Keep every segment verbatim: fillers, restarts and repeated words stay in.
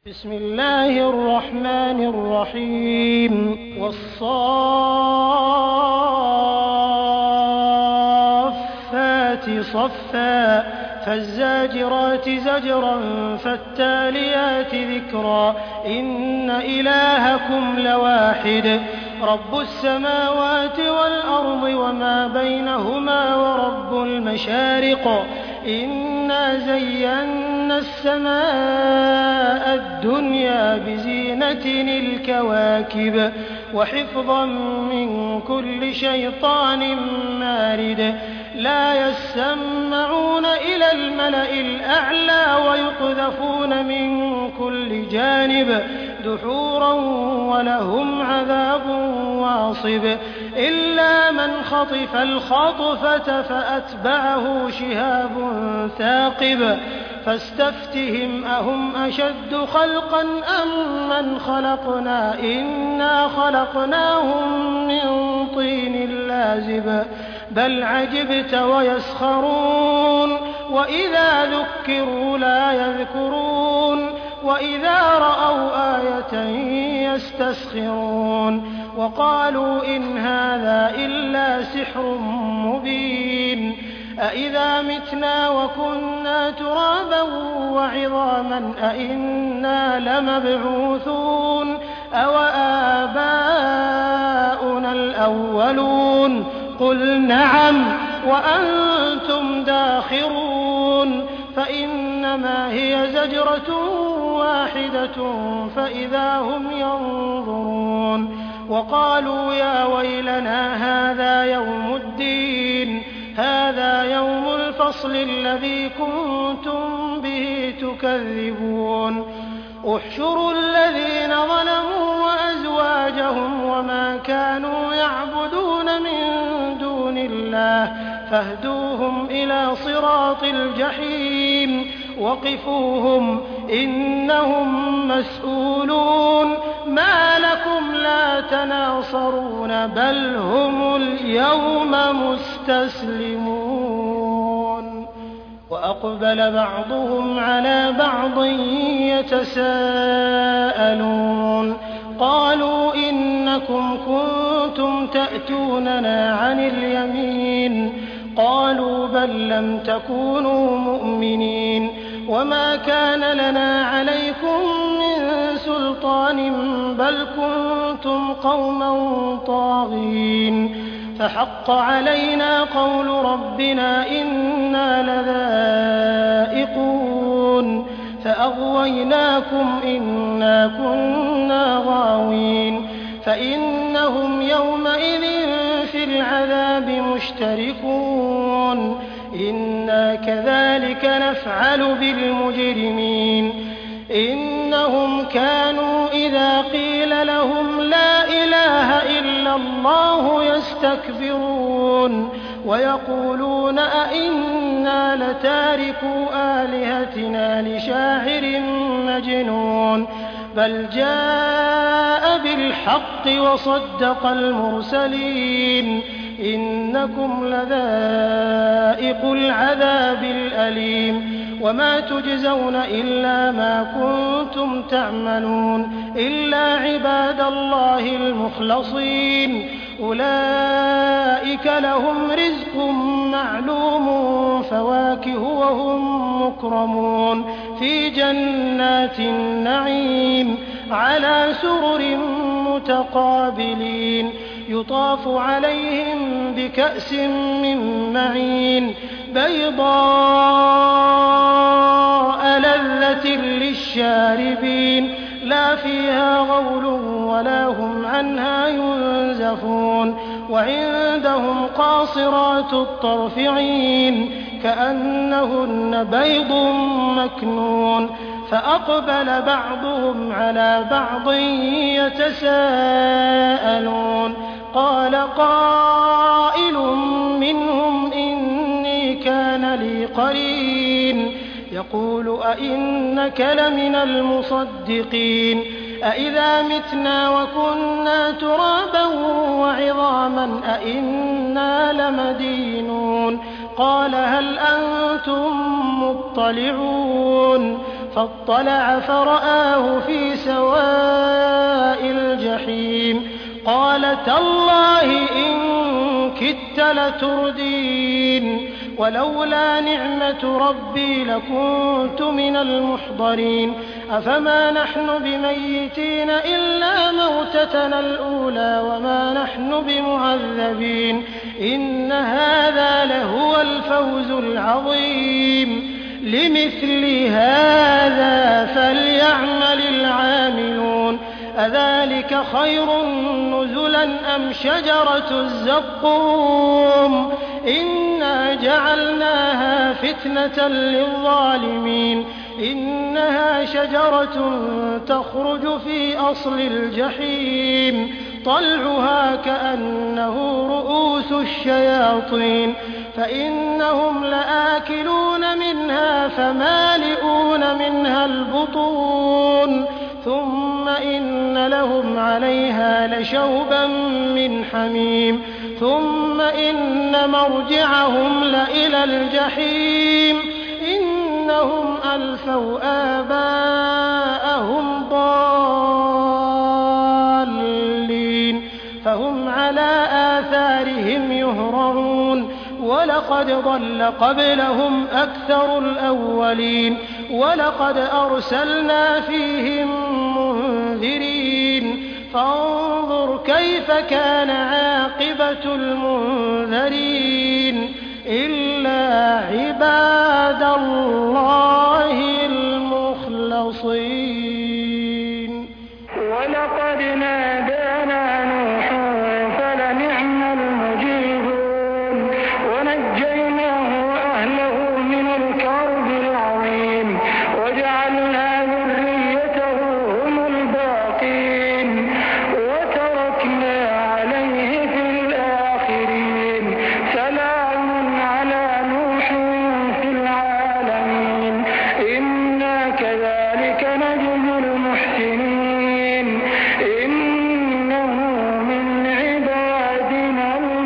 بسم الله الرحمن الرحيم والصافات صفا فالزاجرات زجرا فالتاليات ذكرا إن إلهكم لواحد رب السماوات والأرض وما بينهما ورب المشارق إنا زينا السماء الدنيا بزينة الكواكب وحفظا من كل شيطان مارد لا يسمعون إلى الملأ الأعلى ويقذفون من كل جانب دحورا ولهم عذاب واصب إلا من خطف الخطفة فأتبعه شهاب ثاقب فاستفتهم أهم أشد خلقا أم من خلقنا إنا خلقناهم من طين لازب بل عجبت ويسخرون وإذا ذكروا لا يذكرون وإذا رأوا آية يستسخرون وقالوا إن هذا إلا سحر مبين أإذا متنا وكنا ترابا وعظاما أإنا لمبعوثون أوآباؤنا الأولون قل نعم وأنتم داخرون فإنما هي زجرة واحدة فإذا هم ينظرون وقالوا يا ويلنا هذا يوم الدين هذا يوم الفصل الذي كنتم به تكذبون احشروا الذين ظلموا وأزواجهم وما كانوا يعبدون من دون الله فاهدوهم إلى صراط الجحيم وقفوهم إنهم مسؤولون ما لكم لا تناصرون بل هم اليوم مستسلمون وأقبل بعضهم على بعض يتساءلون قالوا إنكم كنتم تأتوننا عن اليمين قالوا بل لم تكونوا مؤمنين وما كان لنا عليكم من سلطان بل كنتم قوما طاغين فحق علينا قول ربنا إنا لذائقون فأغويناكم إنا كنا غاوين فإنهم يومئذ في العذاب مشتركون إنا كذلك نفعل بالمجرمين إنهم كانوا إذا قيل لهم لا إله إلا الله يستكبرون ويقولون أئنا لتاركو آلهتنا لشاعر مجنون بل جاء بالحق وصدق المرسلين إنكم لذائق العذاب الأليم وما تجزون إلا ما كنتم تعملون إلا عباد الله المخلصين أولئك لهم رزق معلوم فواكه وهم مكرمون في جنات النعيم على سرر متقابلين يطاف عليهم بكأس من معين بيضاء لذة للشاربين لا فيها غول ولا هم عنها ينزفون وعندهم قاصرات الطرف عين كأنهن بيض مكنون فأقبل بعضهم على بعض يتساءلون قال قائل منهم إني كان لي قرين يقول أئنك لمن المصدقين أئذا متنا وكنا ترابا وعظاما أئنا لمدينون قال هل أنتم مطلعون فاطلع فرآه في سواء الجحيم قال تالله إن كدت لتردين ولولا نعمة ربي لكنت من المحضرين أفما نحن بميتين إلا موتتنا الأولى وما نحن بمعذبين إن هذا لهو الفوز العظيم لمثل هذا فليعمل العاملون أذلك خير نزلا أم شجرة الزقوم إنا جعلناها فتنة للظالمين إنها شجرة تخرج في أصل الجحيم طلعها كأنه رؤوس الشياطين فإنهم لآكلون منها فمالئون منها البطون ثم إن لهم عليها لشوبا من حميم ثم إن مرجعهم لإلى الجحيم إنهم ألفوا آباءهم ضالين فهم على آثارهم يهرعون ولقد ضل قبلهم أكثر الأولين ولقد أرسلنا فيهم منذرين فانظر كيف كان عاقبة المنذرين إلا عباد الله المخلصين ولقد نادانا نوح فلنعم المجيبون ونجيناه وأهله من الكرب العظيم وجعلنا ذريته هم الباقين وتركنا عليه في الآخرين سلام على نوح في العالمين إنا كذلك نجزي المحسنين إنه من عبادنا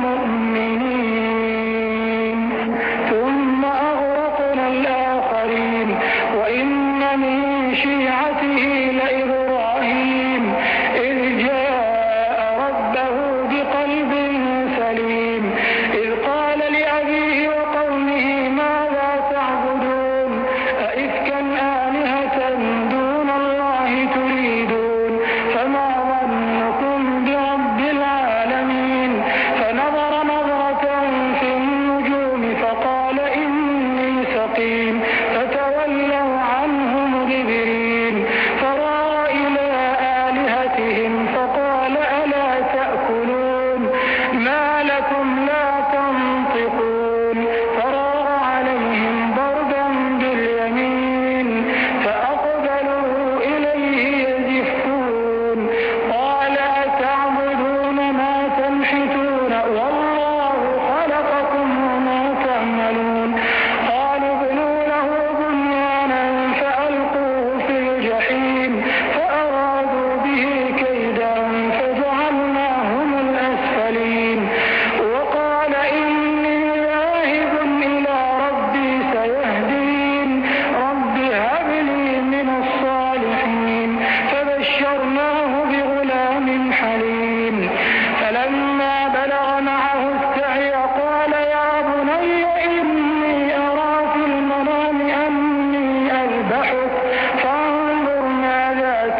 المؤمنين ثم أغرقنا الآخرين وإن من شيعته لإبراهيم إذ جاء ربه بقلب سليم إذ قال لأبيه وقومه ماذا تعبدون أئفكا آلهة دون الله تريدون فما ظنكم برب العالمين فنظر نظرة في النجوم فقال إني سقيم فتولوا عنه مدبرين فراغ إلى آلهتهم فقال ألا تأكلون ما لكم لا تنطقون فراغ عليهم ضربا باليمين فأقبلوا إليه يزفون قال أتعبدون ما تنحتون والله خلقكم وما تعملون قالوا ابنوا له بنيانا فألقوه في الجحيم فأرادوا به كيدا فجعلناهم الأسفلين وقال إني ذاهب إلى ربي سيهدين رب هب لي من الصالحين فبشرناه بغلام حليم فلما بلغ معه السعي قال يا بني إني أرى في المنام أني أذبحك فانظر ماذا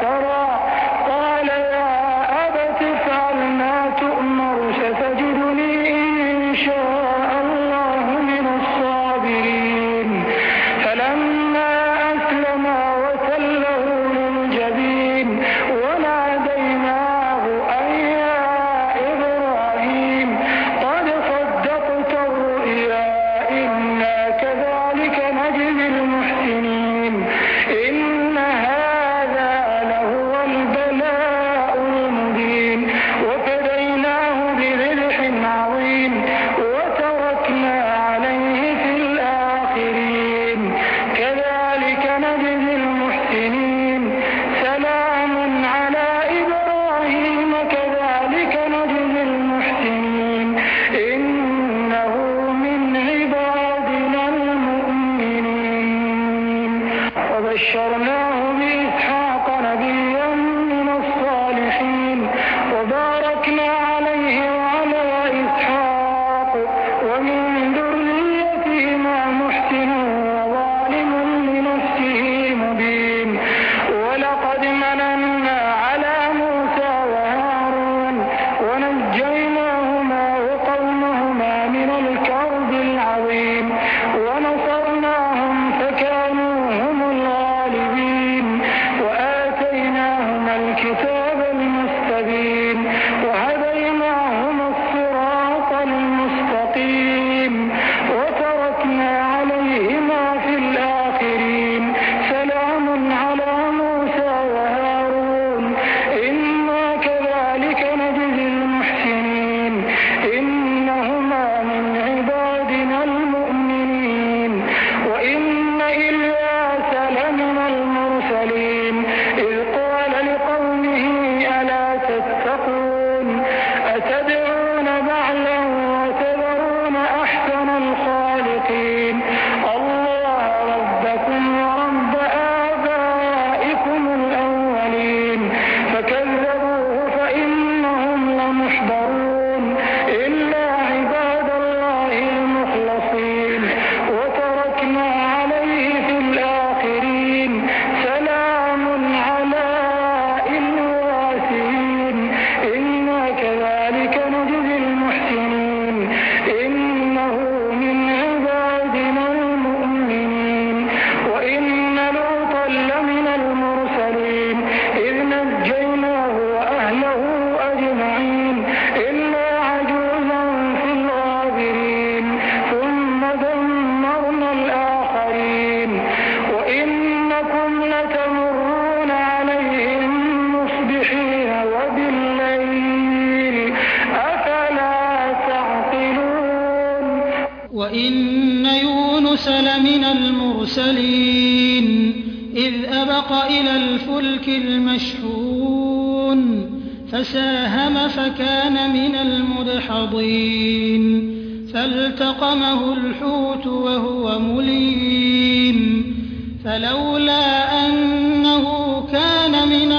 لمن المرسلين إذ أبق إلى الفلك المشحون فساهم فكان من المدحضين فالتقمه الحوت وهو مليم فلولا أنه كان من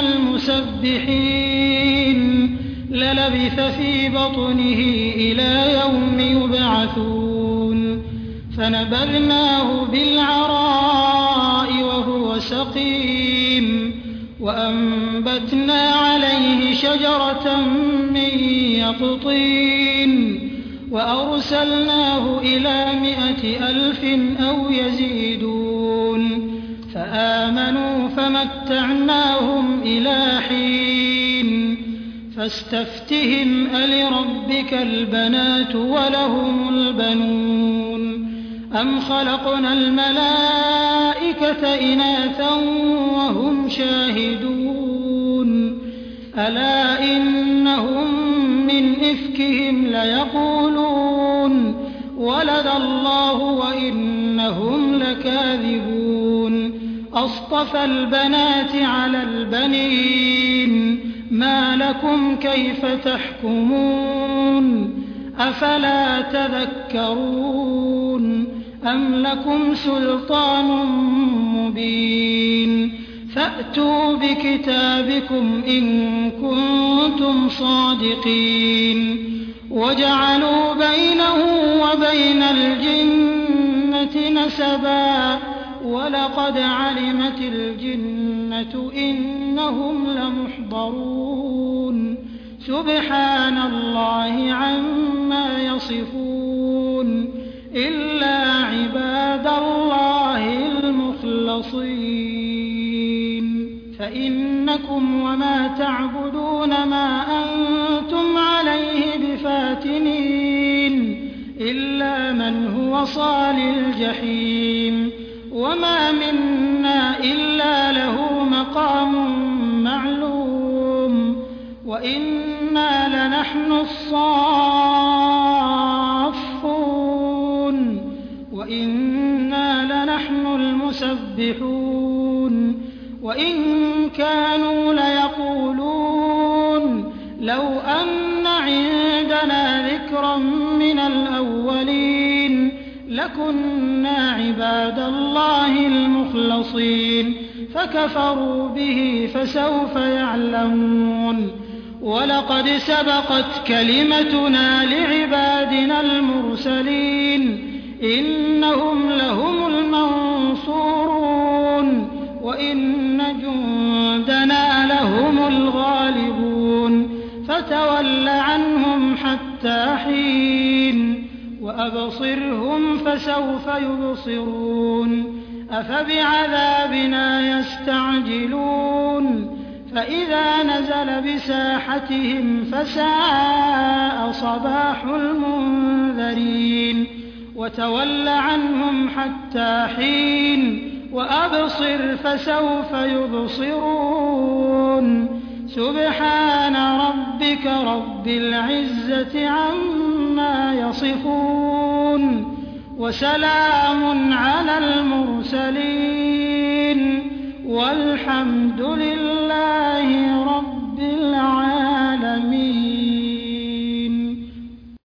المسبحين للبث في بطنه إلى يوم يبعثون فنبذناه بالعراء وهو سقيم وأنبتنا عليه شجرة من يقطين وأرسلناه إلى مائة ألف أو يزيدون فآمنوا فمتعناهم إلى حين فاستفتهم ألربك البنات ولهم البنون أم خلقنا الملائكة إناثا وهم شاهدون ألا إنهم من إفكهم ليقولون ولد الله وإنهم لكاذبون أصطفى البنات على البنين ما لكم كيف تحكمون أفلا تذكرون أم لكم سلطان مبين فأتوا بكتابكم إن كنتم صادقين وجعلوا بينه وبين الجنة نسبا ولقد علمت الجنة إنهم لمحضرون سبحان الله عما يصفون إلا عباد الله المخلصين فإنكم وما تعبدون ما أنتم عليه بفاتنين إلا من هو صال الجحيم وما منا إلا له مقام معلوم وإنا لنحن الصافون وإنا لنحن المسبحون وإن كانوا ليقولون لو أن عندنا ذكرا من الأولين لكنا عباد الله المخلصين فكفروا به فسوف يعلمون ولقد سبقت كلمتنا لعبادنا المرسلين إنهم لهم المنصورون وإن جندنا لهم الغالبون فتول عنهم حتى حين وأبصرهم فسوف يبصرون أفبعذابنا يستعجلون فإذا نزل بساحتهم فساء صباح المنذرين وتول عنهم حتى حين وأبصر فسوف يبصرون سبحان ربك رب العزة عما يصفون وسلام على المرسلين والحمد لله